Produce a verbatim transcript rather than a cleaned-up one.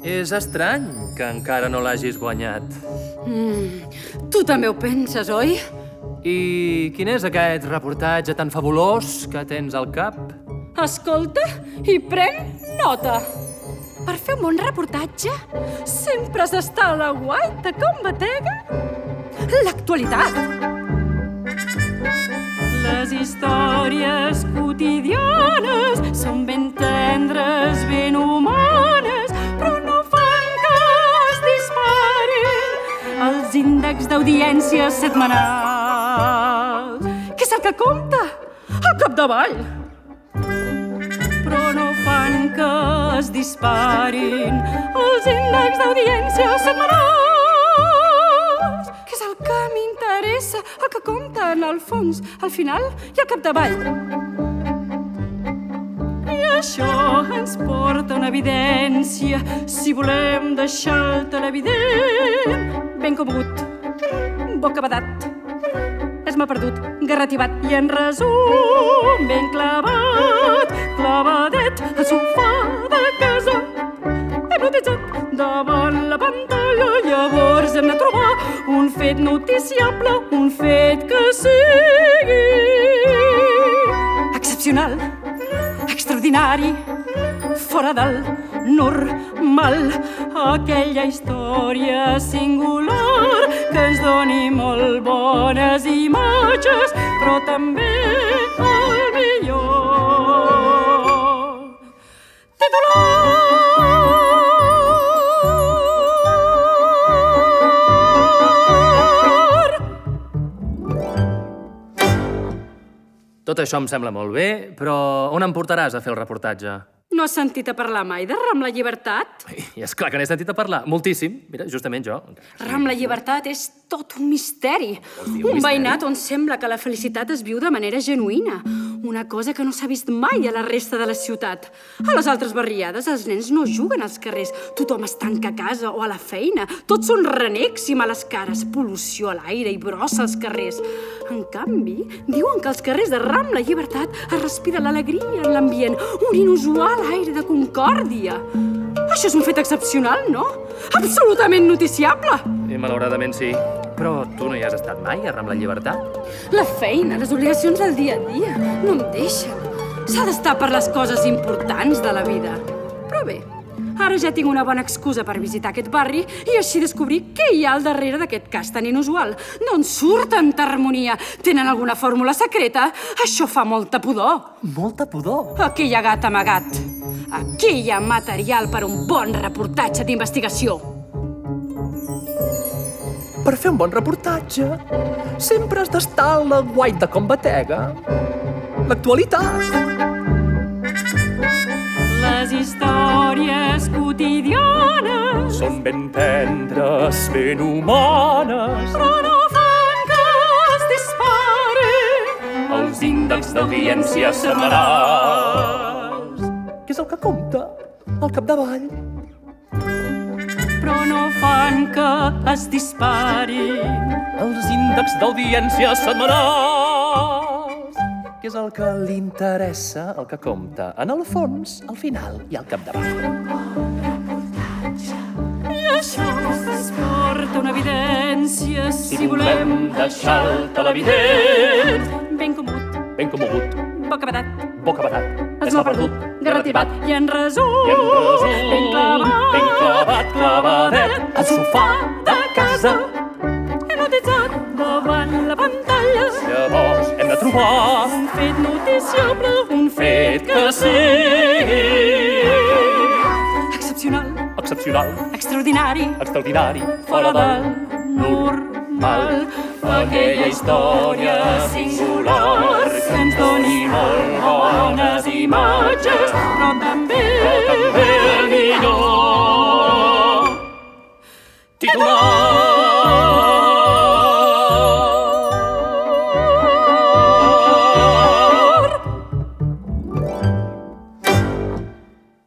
És estrany que encara no l'hagis guanyat. Mm, tu també ho penses, oi? I quin és aquest reportatge tan fabulós que tens al cap? Escolta i pren nota. Per fer un bon reportatge sempre has d'estar a la guaita com batega l'actualitat. Les històries quotidianes són ben tendres, ben humanes, però no fan que es disparin els índexs d'audiència setmanals. Què és el que compta? Al capdavall. Però no fan que es disparin els índexs d'audiència setmanals. Què és el que m'interessa? El que compta en el fons, al final i al capdavall. I això ens porta una evidència, si volem deixar el televident ben comogut, bocabadat. És m'ha perdut, garrativat i en resum ben clavat, clavadet al sofà de casa. Hipnotitzat davant la pantalla, llavors hem de trobar un fet noticiable, un fet que sigui excepcional, extraordinari, fora del normal, aquella història singular que ens doni molt bones imatges, però també el millor titular. Tot això em sembla molt bé, però on em portaràs a fer el reportatge? No has sentit a parlar mai de Ram la Llibertat? I és clar que n'he sentit a parlar, moltíssim. Mira, justament jo. Ram la Llibertat és tot un misteri. Un veïnat on sembla que la felicitat es viu de manera genuïna. Una cosa que no s'ha vist mai a la resta de la ciutat. A les altres barriades els nens no juguen als carrers. Tothom es tanca a casa o a la feina. Tots són renecs i males cares, pol·lució a l'aire i brossa als carrers. En canvi, diuen que als carrers de Ram la Llibertat es respira l'alegria en l'ambient, un inusual aire de concòrdia. Això és un fet excepcional, no? Absolutament noticiable! I malauradament sí. Però tu no hi has estat mai, a Ram la Llibertat? La feina, les obligacions del dia a dia, no em deixen. S'ha d'estar per les coses importants de la vida. Però bé, ara ja tinc una bona excusa per visitar aquest barri i així descobrir què hi ha al darrere d'aquest cas tan inusual. D'on surt tanta harmonia? Tenen alguna fórmula secreta? Això fa molta pudor. Molta pudor? Aquí hi ha gat amagat. Aquí hi ha material per un bon reportatge d'investigació. Per fer un bon reportatge sempre has d'estar a la guaita com batega l'actualitat. Les històries quotidianes són ben tendres, ben humanes, però no fan que es disparin els índexs d'audiència setmanals. Què és el que compta? Al capdavall. però no fan que es disparin els índexs d'audiència setmanals. Què és el que li interessa, el que compta? En el fons, al final i al capdavall. I això ens porta una evidència, si, Si volem deixar el televident ben comut, ben comogut, bocabadat, bocabadat, es m'ha perdut, garrativat i en resum, i en resum, ben clavat, ben clavat, clavadet, al sofà de casa. hipnotitzat davant la pantalla. Llavors hem de trobar Un fet noticiable, un fet que sigui excepcional, excepcional, extraordinari, extraordinari, fora del normal, aquella història singular que ens doni molt bones imatges, però també també el millor titular.